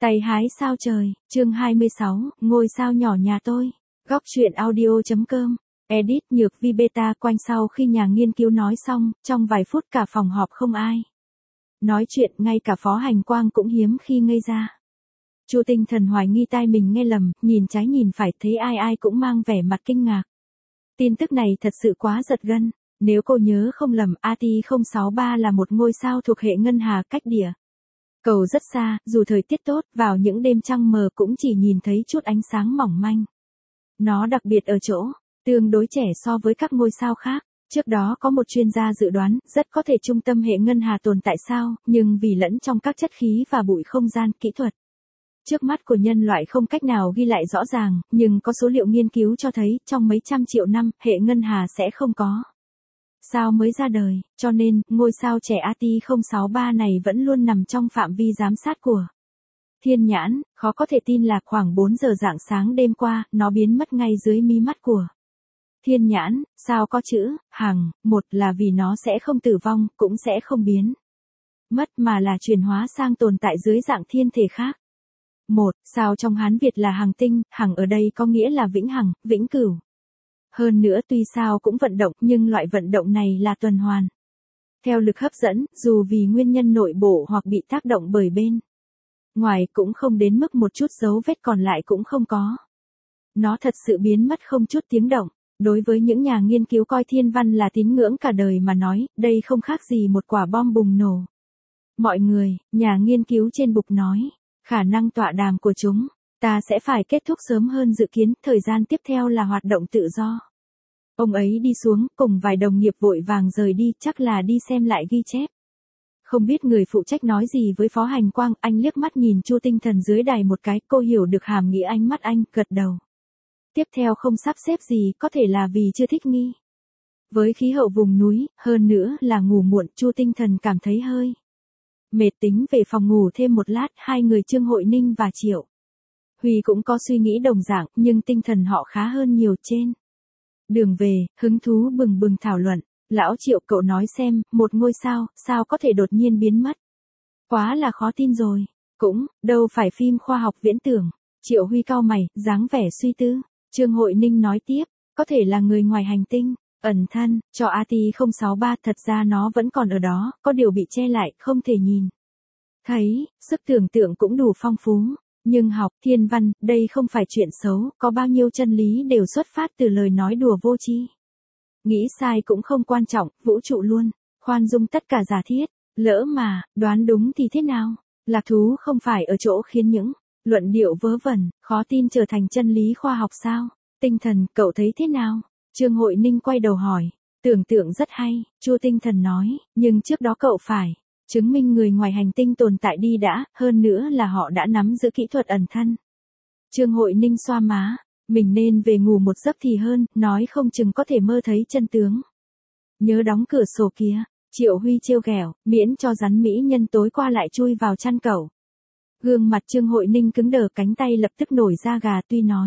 Tay hái sao trời, chương 26, ngôi sao nhỏ nhà tôi. Góc truyện audio.com. Edit Nhược Vi beta quanh sau khi nhà nghiên cứu nói xong, trong vài phút cả phòng họp không ai nói chuyện, ngay cả Phó Hành Quang cũng hiếm khi ngây ra. Chu Tinh Thần hoài nghi tai mình nghe lầm, nhìn trái nhìn phải, thấy ai ai cũng mang vẻ mặt kinh ngạc. Tin tức này thật sự quá giật gân. Nếu cô nhớ không lầm, AT063 là một ngôi sao thuộc hệ ngân hà cách địa cầu rất xa, dù thời tiết tốt, vào những đêm trăng mờ cũng chỉ nhìn thấy chút ánh sáng mỏng manh. Nó đặc biệt ở chỗ, tương đối trẻ so với các ngôi sao khác. Trước đó có một chuyên gia dự đoán, rất có thể trung tâm hệ ngân hà tồn tại sao, nhưng vì lẫn trong các chất khí và bụi không gian, kỹ thuật trước mắt của nhân loại không cách nào ghi lại rõ ràng, nhưng có số liệu nghiên cứu cho thấy, trong mấy trăm triệu năm, hệ ngân hà sẽ không có sao mới ra đời, cho nên, ngôi sao trẻ AT063 này vẫn luôn nằm trong phạm vi giám sát của Thiên Nhãn. Khó có thể tin là khoảng 4 giờ rạng sáng đêm qua, nó biến mất ngay dưới mí mắt của Thiên Nhãn. Sao có chữ hằng, một là vì nó sẽ không tử vong, cũng sẽ không biến mất mà là chuyển hóa sang tồn tại dưới dạng thiên thể khác. Một, sao trong Hán Việt là hằng tinh, hằng ở đây có nghĩa là vĩnh hằng, vĩnh cửu. Hơn nữa tuy sao cũng vận động, nhưng loại vận động này là tuần hoàn theo lực hấp dẫn, dù vì nguyên nhân nội bộ hoặc bị tác động bởi bên ngoài, cũng không đến mức một chút dấu vết còn lại cũng không có. Nó thật sự biến mất không chút tiếng động. Đối với những nhà nghiên cứu coi thiên văn là tín ngưỡng cả đời mà nói, đây không khác gì một quả bom bùng nổ. Mọi người, nhà nghiên cứu trên bục nói, khả năng tọa đàm của chúng ta sẽ phải kết thúc sớm hơn dự kiến, thời gian tiếp theo là hoạt động tự do. Ông ấy đi xuống, cùng vài đồng nghiệp vội vàng rời đi, chắc là đi xem lại ghi chép. Không biết người phụ trách nói gì với Phó Hành Quang, anh liếc mắt nhìn Chu Tinh Thần dưới đài một cái, cô hiểu được hàm nghĩa ánh mắt anh, gật đầu. Tiếp theo không sắp xếp gì, có thể là vì chưa thích nghi với khí hậu vùng núi, hơn nữa là ngủ muộn, Chu Tinh Thần cảm thấy hơi mệt, tính về phòng ngủ thêm một lát. Hai người Trương Hội Ninh và Triệu Huy cũng có suy nghĩ đồng dạng, nhưng tinh thần họ khá hơn nhiều. Trên đường về, hứng thú bừng bừng thảo luận. Lão Triệu, cậu nói xem, một ngôi sao, sao có thể đột nhiên biến mất? Quá là khó tin rồi. Cũng, đâu phải phim khoa học viễn tưởng. Triệu Huy cau mày, dáng vẻ suy tư. Trương Hội Ninh nói tiếp, có thể là người ngoài hành tinh ẩn thân cho AT063, thật ra nó vẫn còn ở đó, có điều bị che lại, không thể nhìn thấy, sức tưởng tượng cũng đủ phong phú. Nhưng học thiên văn, đây không phải chuyện xấu, có bao nhiêu chân lý đều xuất phát từ lời nói đùa vô tri. Nghĩ sai cũng không quan trọng, vũ trụ luôn khoan dung tất cả giả thiết, lỡ mà đoán đúng thì thế nào? Lạc thú không phải ở chỗ khiến những luận điệu vớ vẩn, khó tin trở thành chân lý khoa học sao? Tinh Thần, cậu thấy thế nào? Trương Hội Ninh quay đầu hỏi. Tưởng tượng rất hay, Chu Tinh Thần nói, nhưng trước đó cậu phải chứng minh người ngoài hành tinh tồn tại đi đã, hơn nữa là họ đã nắm giữ kỹ thuật ẩn thân. Trương Hội Ninh xoa má, mình nên về ngủ một giấc thì hơn, nói không chừng có thể mơ thấy chân tướng. Nhớ đóng cửa sổ kia. Triệu Huy trêu ghẹo, miễn cho rắn mỹ nhân tối qua lại chui vào chăn cậu. Gương mặt Trương Hội Ninh cứng đờ, cánh tay lập tức nổi da gà. Tuy nói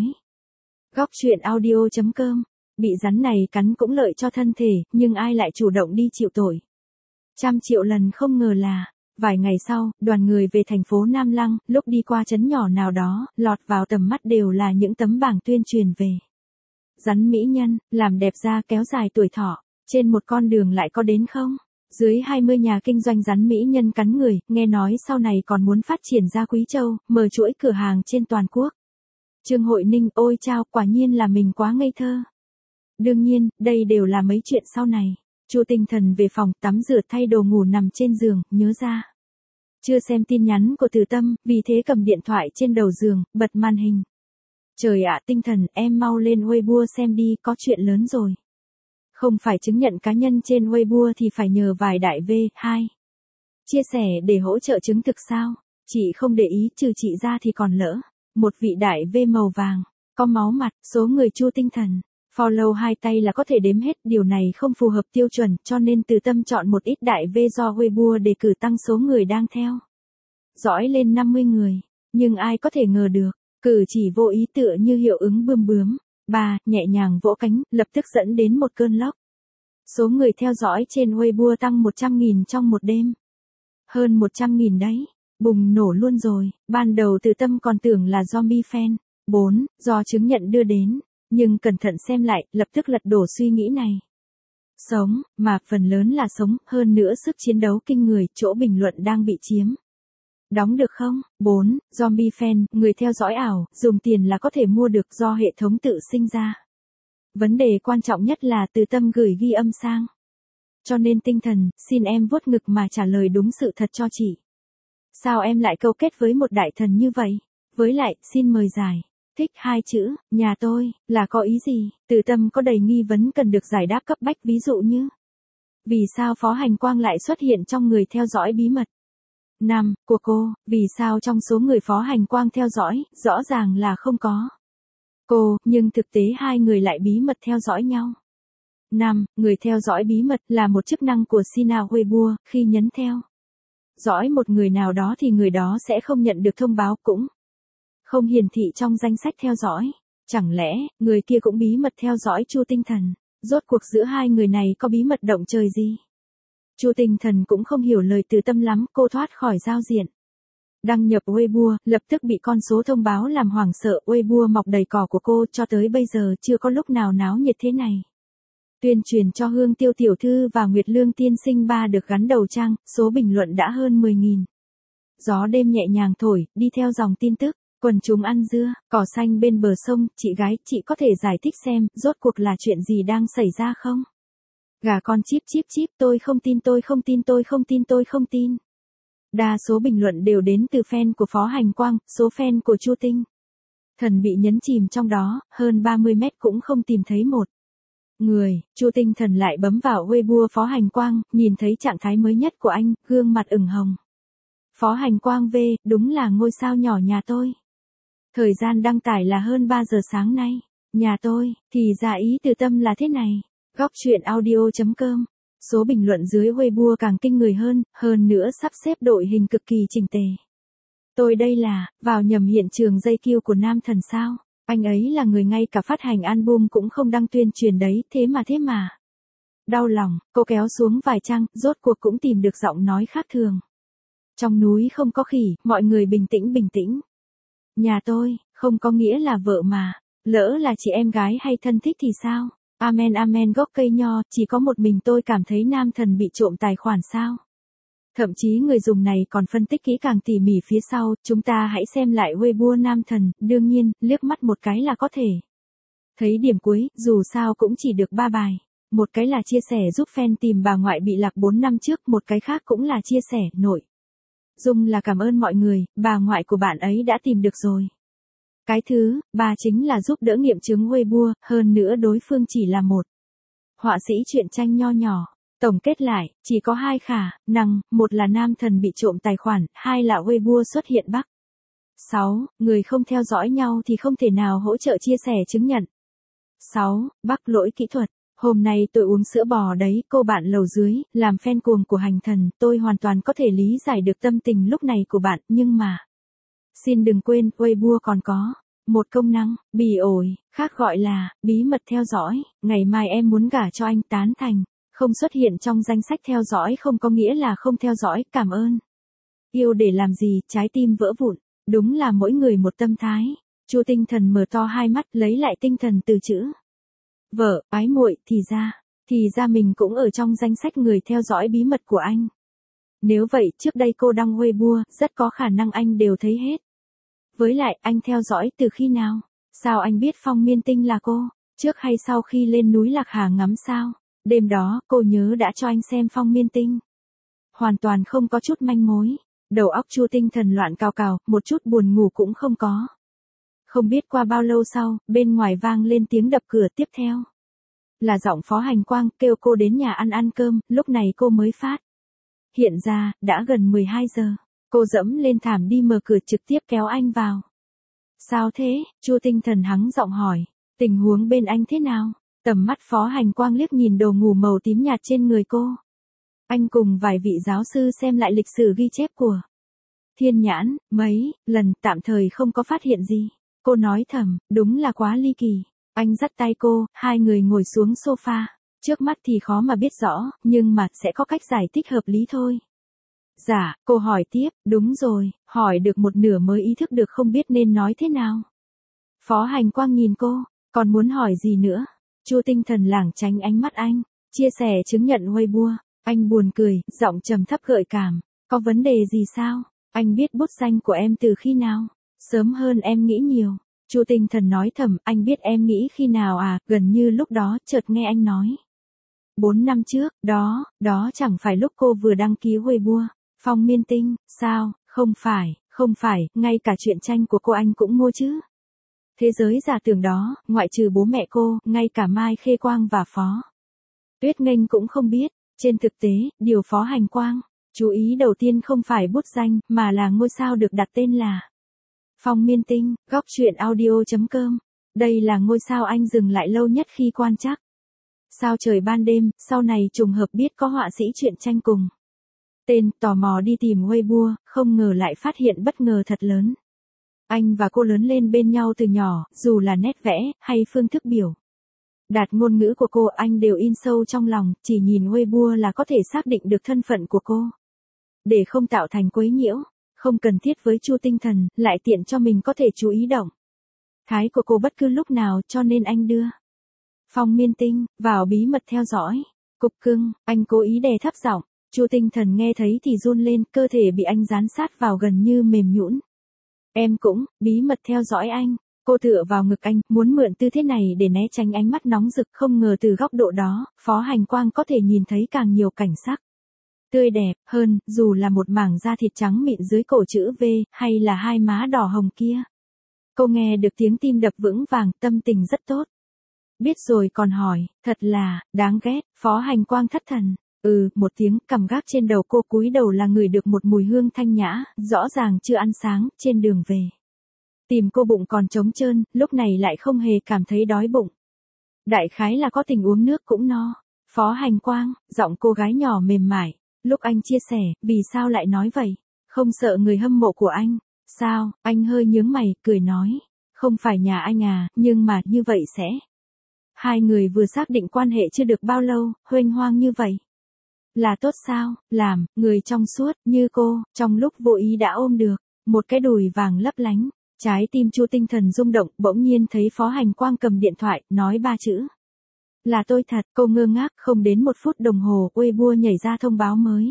góc truyện audio.com, bị rắn này cắn cũng lợi cho thân thể, nhưng ai lại chủ động đi chịu tội? 100 triệu lần không ngờ là, vài ngày sau, đoàn người về thành phố Nam Lăng, lúc đi qua trấn nhỏ nào đó, lọt vào tầm mắt đều là những tấm bảng tuyên truyền về rắn mỹ nhân, làm đẹp da, kéo dài tuổi thọ. Trên một con đường lại có đến không? Dưới 20 nhà kinh doanh rắn mỹ nhân cắn người, nghe nói sau này còn muốn phát triển ra Quý Châu, mở chuỗi cửa hàng trên toàn quốc. Trương Hội Ninh, ôi chao, quả nhiên là mình quá ngây thơ. Đương nhiên, đây đều là mấy chuyện sau này. Chu Tinh Thần về phòng, tắm rửa, thay đồ ngủ, nằm trên giường, nhớ ra chưa xem tin nhắn của Từ Tâm, vì thế cầm điện thoại trên đầu giường, bật màn hình. Trời ạ, Tinh Thần, em mau lên Weibo xem đi, có chuyện lớn rồi. Không phải chứng nhận cá nhân trên Weibo thì phải nhờ vài đại V2 chia sẻ để hỗ trợ chứng thực sao? Chị không để ý, trừ chị ra thì còn lỡ một vị đại V màu vàng, có máu mặt. Số người Chu Tinh Thần follow hai tay là có thể đếm hết, điều này không phù hợp tiêu chuẩn, cho nên Từ Tâm chọn một ít đại V do Weibo đề cử tăng số người đang theo dõi lên 50 người. Nhưng ai có thể ngờ được, cử chỉ vô ý tựa như hiệu ứng bươm bướm. Nhẹ nhàng vỗ cánh, lập tức dẫn đến một cơn lốc. Số người theo dõi trên Weibo tăng 100.000 trong một đêm. Hơn 100.000 đấy. Bùng nổ luôn rồi, ban đầu Từ Tâm còn tưởng là zombie fan. 4. Do chứng nhận đưa đến, nhưng cẩn thận xem lại, lập tức lật đổ suy nghĩ này. Sống, mà phần lớn là sống, hơn nữa sức chiến đấu kinh người, chỗ bình luận đang bị chiếm. Đóng được không? 4. Zombie fan, người theo dõi ảo, dùng tiền là có thể mua được do hệ thống tự sinh ra. Vấn đề quan trọng nhất là Từ Tâm gửi ghi âm sang. Cho nên tinh thần, xin em vuốt ngực mà trả lời đúng sự thật cho chị. Sao em lại câu kết với một đại thần như vậy? Với lại, xin mời giải. Thích hai chữ, nhà tôi, là có ý gì? Từ Tâm có đầy nghi vấn cần được giải đáp cấp bách, ví dụ như vì sao Phó Hành Quang lại xuất hiện trong người theo dõi bí mật? 5. Của cô, vì sao trong số người Phó Hành Quang theo dõi, rõ ràng là không có cô, nhưng thực tế hai người lại bí mật theo dõi nhau? 5. Người theo dõi bí mật là một chức năng của Sina Weibo, khi nhấn theo dõi một người nào đó thì người đó sẽ không nhận được thông báo, cũng không hiển thị trong danh sách theo dõi. Chẳng lẽ, người kia cũng bí mật theo dõi Chu Tinh Thần? Rốt cuộc giữa hai người này có bí mật động trời gì? Chu Tinh Thần cũng không hiểu lời Từ Tâm lắm, cô thoát khỏi giao diện. Đăng nhập Weibo, lập tức bị con số thông báo làm hoảng sợ. Weibo mọc đầy cỏ của cô, cho tới bây giờ chưa có lúc nào náo nhiệt thế này. Tuyên truyền cho Hương Tiêu tiểu thư và Nguyệt Lương tiên sinh ba được gắn đầu trang, số bình luận đã hơn 10.000. Gió đêm nhẹ nhàng thổi, đi theo dòng tin tức, quần chúng ăn dưa, cỏ xanh bên bờ sông, chị gái, chị có thể giải thích xem, rốt cuộc là chuyện gì đang xảy ra không? Gà con chíp chíp chíp, tôi không tin, tôi không tin, tôi không tin, tôi không tin. Đa số bình luận đều đến từ fan của Phó Hành Quang, số fan của Chu Tinh Thần bị nhấn chìm trong đó, hơn 30 mét cũng không tìm thấy một người. Chu Tinh Thần lại bấm vào Weibo Phó Hành Quang, nhìn thấy trạng thái mới nhất của anh, gương mặt ửng hồng. Phó Hành Quang V, đúng là ngôi sao nhỏ nhà tôi. Thời gian đăng tải là hơn 3 giờ sáng nay. Nhà tôi, thì ra ý Từ Tâm là thế này. Góc truyện audio.com. Số bình luận dưới Weibo càng kinh người hơn nữa sắp xếp đội hình cực kỳ chỉnh tề. Tôi đây là, vào nhầm hiện trường dây kiêu của nam thần sao? Anh ấy là người ngay cả phát hành album cũng không đăng tuyên truyền đấy, thế mà. Đau lòng, cô kéo xuống vài trang, rốt cuộc cũng tìm được giọng nói khác thường. Trong núi không có khỉ, mọi người bình tĩnh. Nhà tôi, không có nghĩa là vợ mà. Lỡ là chị em gái hay thân thích thì sao? Amen gốc cây nho, chỉ có một mình tôi cảm thấy nam thần bị trộm tài khoản sao? Thậm chí người dùng này còn phân tích kỹ càng tỉ mỉ phía sau, chúng ta hãy xem lại Weibo nam thần, đương nhiên, liếc mắt một cái là có thể thấy điểm cuối, dù sao cũng chỉ được 3 bài. Một cái là chia sẻ giúp fan tìm bà ngoại bị lạc 4 năm trước, một cái khác cũng là chia sẻ, nội dung là cảm ơn mọi người, bà ngoại của bạn ấy đã tìm được rồi. Cái thứ, ba chính là giúp đỡ nghiệm chứng Weibo, hơn nữa đối phương chỉ là một họa sĩ truyện tranh nho nhỏ. Tổng kết lại, chỉ có hai khả năng, một là nam thần bị trộm tài khoản, hai là Weibo xuất hiện bug. 6. Người không theo dõi nhau thì không thể nào hỗ trợ chia sẻ chứng nhận. 6. Bug lỗi kỹ thuật. Hôm nay tôi uống sữa bò đấy, cô bạn lầu dưới, làm fan cuồng của hành thần, tôi hoàn toàn có thể lý giải được tâm tình lúc này của bạn, nhưng mà xin đừng quên, Weibo còn có một công năng, bì ổi, khác gọi là bí mật theo dõi. Ngày mai em muốn gả cho anh, tán thành. Không xuất hiện trong danh sách theo dõi không có nghĩa là không theo dõi, cảm ơn. Yêu để làm gì, trái tim vỡ vụn. Đúng là mỗi người một tâm thái. Chu Tinh Thần mở to hai mắt, lấy lại tinh thần từ chữ vợ, ái muội, thì ra mình cũng ở trong danh sách người theo dõi bí mật của anh. Nếu vậy, trước đây cô đăng Weibo, rất có khả năng anh đều thấy hết. Với lại, anh theo dõi từ khi nào? Sao anh biết Phong Miên Tinh là cô? Trước hay sau khi lên núi Lạc Hà ngắm sao? Đêm đó, cô nhớ đã cho anh xem Phong Miên Tinh. Hoàn toàn không có chút manh mối. Đầu óc Chu Tinh Thần loạn cào, một chút buồn ngủ cũng không có. Không biết qua bao lâu sau, bên ngoài vang lên tiếng đập cửa, tiếp theo là giọng Phó Hành Quang kêu cô đến nhà ăn cơm, lúc này cô mới phát hiện ra, đã gần 12 giờ. Cô dẫm lên thảm đi mở cửa trực tiếp kéo anh vào. Sao thế? Chu Tinh Thần hắng giọng hỏi. Tình huống bên anh thế nào? Tầm mắt Phó Hành Quang liếc nhìn đồ ngủ màu tím nhạt trên người cô. Anh cùng vài vị giáo sư xem lại lịch sử ghi chép của Thiên Nhãn, mấy lần, tạm thời không có phát hiện gì. Cô nói thầm, đúng là quá ly kỳ. Anh dắt tay cô, hai người ngồi xuống sofa. Trước mắt thì khó mà biết rõ, nhưng mà sẽ có cách giải thích hợp lý thôi. Dạ, cô hỏi tiếp, đúng rồi, hỏi được một nửa mới ý thức được không biết nên nói thế nào. Phó Hành Quang nhìn cô, còn muốn hỏi gì nữa? Chu Tinh Thần lảng tránh ánh mắt anh, chia sẻ chứng nhận Weibo. Anh buồn cười, giọng trầm thấp gợi cảm. Có vấn đề gì sao? Anh biết bút danh của em từ khi nào? Sớm hơn em nghĩ nhiều. Chu Tinh Thần nói thầm, anh biết em nghĩ khi nào à, gần như lúc đó, chợt nghe anh nói. 4 năm trước, đó chẳng phải lúc cô vừa đăng ký Weibo. Phong Miên Tinh, sao, không phải, ngay cả truyện tranh của cô anh cũng mua chứ. Thế giới giả tưởng đó, ngoại trừ bố mẹ cô, ngay cả Mai Khê Quang và Phó Tuyết Nghênh cũng không biết. Trên thực tế, điều Phó Hành Quang chú ý đầu tiên không phải bút danh, mà là ngôi sao được đặt tên là Phong Miên Tinh. Góc truyện audio.com. Đây là ngôi sao anh dừng lại lâu nhất khi quan trắc sao trời ban đêm, sau này trùng hợp biết có họa sĩ truyện tranh cùng tên, tò mò đi tìm Weibo, không ngờ lại phát hiện bất ngờ thật lớn. Anh và cô lớn lên bên nhau từ nhỏ, dù là nét vẽ, hay phương thức biểu đạt ngôn ngữ của cô anh đều in sâu trong lòng, chỉ nhìn Weibo là có thể xác định được thân phận của cô. Để không tạo thành quấy nhiễu, không cần thiết với Chu Tinh Thần, lại tiện cho mình có thể chú ý động thái của cô bất cứ lúc nào, cho nên anh đưa Phong Miên Tinh vào bí mật theo dõi. Cục cưng, anh cố ý đè thấp giọng. Chu Tinh Thần nghe thấy thì run lên, cơ thể bị anh dán sát vào gần như mềm nhũn. Em cũng, bí mật theo dõi anh. Cô tựa vào ngực anh, muốn mượn tư thế này để né tránh ánh mắt nóng rực, không ngờ từ góc độ đó, Phó Hành Quang có thể nhìn thấy càng nhiều cảnh sắc tươi đẹp hơn, dù là một mảng da thịt trắng mịn dưới cổ chữ V, hay là hai má đỏ hồng kia. Cô nghe được tiếng tim đập vững vàng, tâm tình rất tốt. Biết rồi còn hỏi, thật là, đáng ghét. Phó Hành Quang thất thần. Một tiếng, cầm gác trên đầu cô, cúi đầu là ngửi được một mùi hương thanh nhã, rõ ràng chưa ăn sáng, trên đường về. Tìm cô bụng còn trống trơn, lúc này lại không hề cảm thấy đói bụng. Đại khái là có tình uống nước cũng no. Phó Hành Quang, giọng cô gái nhỏ mềm mại. Lúc anh chia sẻ, vì sao lại nói vậy? Không sợ người hâm mộ của anh? Sao? Anh hơi nhướng mày, cười nói. Không phải nhà anh à, nhưng mà như vậy sẽ. Hai người vừa xác định quan hệ chưa được bao lâu, huênh hoang như vậy. Là tốt sao? Làm, người trong suốt, như cô, trong lúc vô ý đã ôm được một cái đùi vàng lấp lánh. Trái tim Chu Tinh Thần rung động, bỗng nhiên thấy Phó Hành Quang cầm điện thoại, nói 3 chữ. Là tôi thật, cô ngơ ngác, không đến 1 phút đồng hồ, Weibo nhảy ra thông báo mới.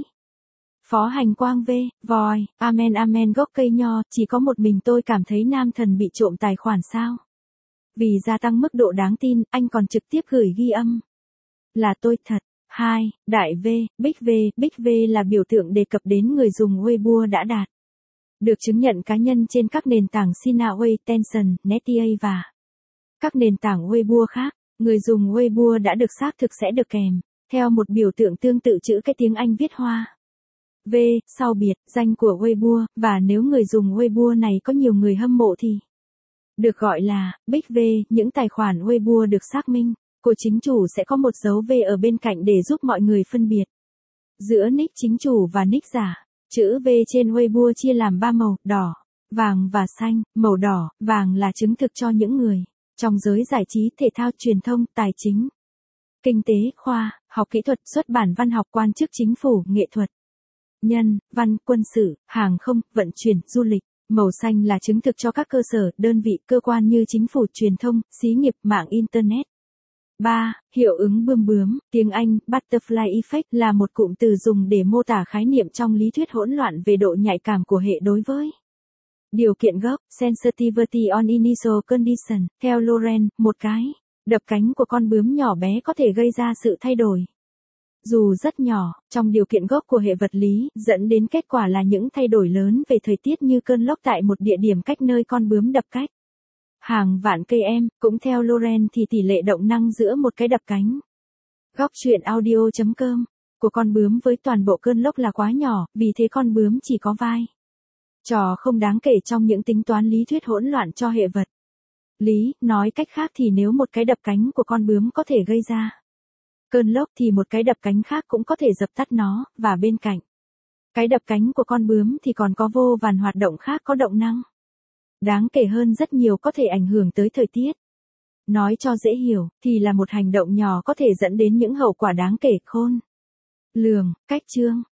Phó Hành Quang voi, amen gốc cây nho, chỉ có một mình tôi cảm thấy nam thần bị trộm tài khoản sao? Vì gia tăng mức độ đáng tin, anh còn trực tiếp gửi ghi âm. Là tôi thật. 2. Đại V, Big V là biểu tượng đề cập đến người dùng Weibo đã đạt được chứng nhận cá nhân trên các nền tảng Sinaway, Tencent, Netia và các nền tảng Weibo khác. Người dùng Weibo đã được xác thực sẽ được kèm theo một biểu tượng tương tự chữ cái tiếng Anh viết hoa V, sau biệt danh của Weibo, và nếu người dùng Weibo này có nhiều người hâm mộ thì được gọi là Big V. Những tài khoản Weibo được xác minh của chính chủ sẽ có một dấu V ở bên cạnh để giúp mọi người phân biệt giữa nick chính chủ và nick giả. Chữ V trên Weibo chia làm 3 màu, đỏ, vàng và xanh. Màu đỏ, vàng là chứng thực cho những người trong giới giải trí, thể thao, truyền thông, tài chính, kinh tế, khoa học kỹ thuật, xuất bản văn học, quan chức chính phủ, nghệ thuật, nhân văn, quân sự, hàng không, vận chuyển, du lịch. Màu xanh là chứng thực cho các cơ sở, đơn vị, cơ quan như chính phủ, truyền thông, xí nghiệp, mạng Internet. 3. Hiệu ứng bướm bướm, tiếng Anh, Butterfly Effect là một cụm từ dùng để mô tả khái niệm trong lý thuyết hỗn loạn về độ nhạy cảm của hệ đối với điều kiện gốc, sensitivity on initial condition. Theo Loren, một cái đập cánh của con bướm nhỏ bé có thể gây ra sự thay đổi, dù rất nhỏ, trong điều kiện gốc của hệ vật lý, dẫn đến kết quả là những thay đổi lớn về thời tiết như cơn lốc tại một địa điểm cách nơi con bướm đập cách hàng vạn cây em. Cũng theo Loren thì tỷ lệ động năng giữa một cái đập cánh góc truyện audio.com của con bướm với toàn bộ cơn lốc là quá nhỏ, vì thế con bướm chỉ có vai trò không đáng kể trong những tính toán lý thuyết hỗn loạn cho hệ vật lý. Nói cách khác thì nếu một cái đập cánh của con bướm có thể gây ra cơn lốc thì một cái đập cánh khác cũng có thể dập tắt nó, và bên cạnh cái đập cánh của con bướm thì còn có vô vàn hoạt động khác có động năng đáng kể hơn rất nhiều, có thể ảnh hưởng tới thời tiết. Nói cho dễ hiểu, thì là một hành động nhỏ có thể dẫn đến những hậu quả đáng kể khôn lường. Cách chương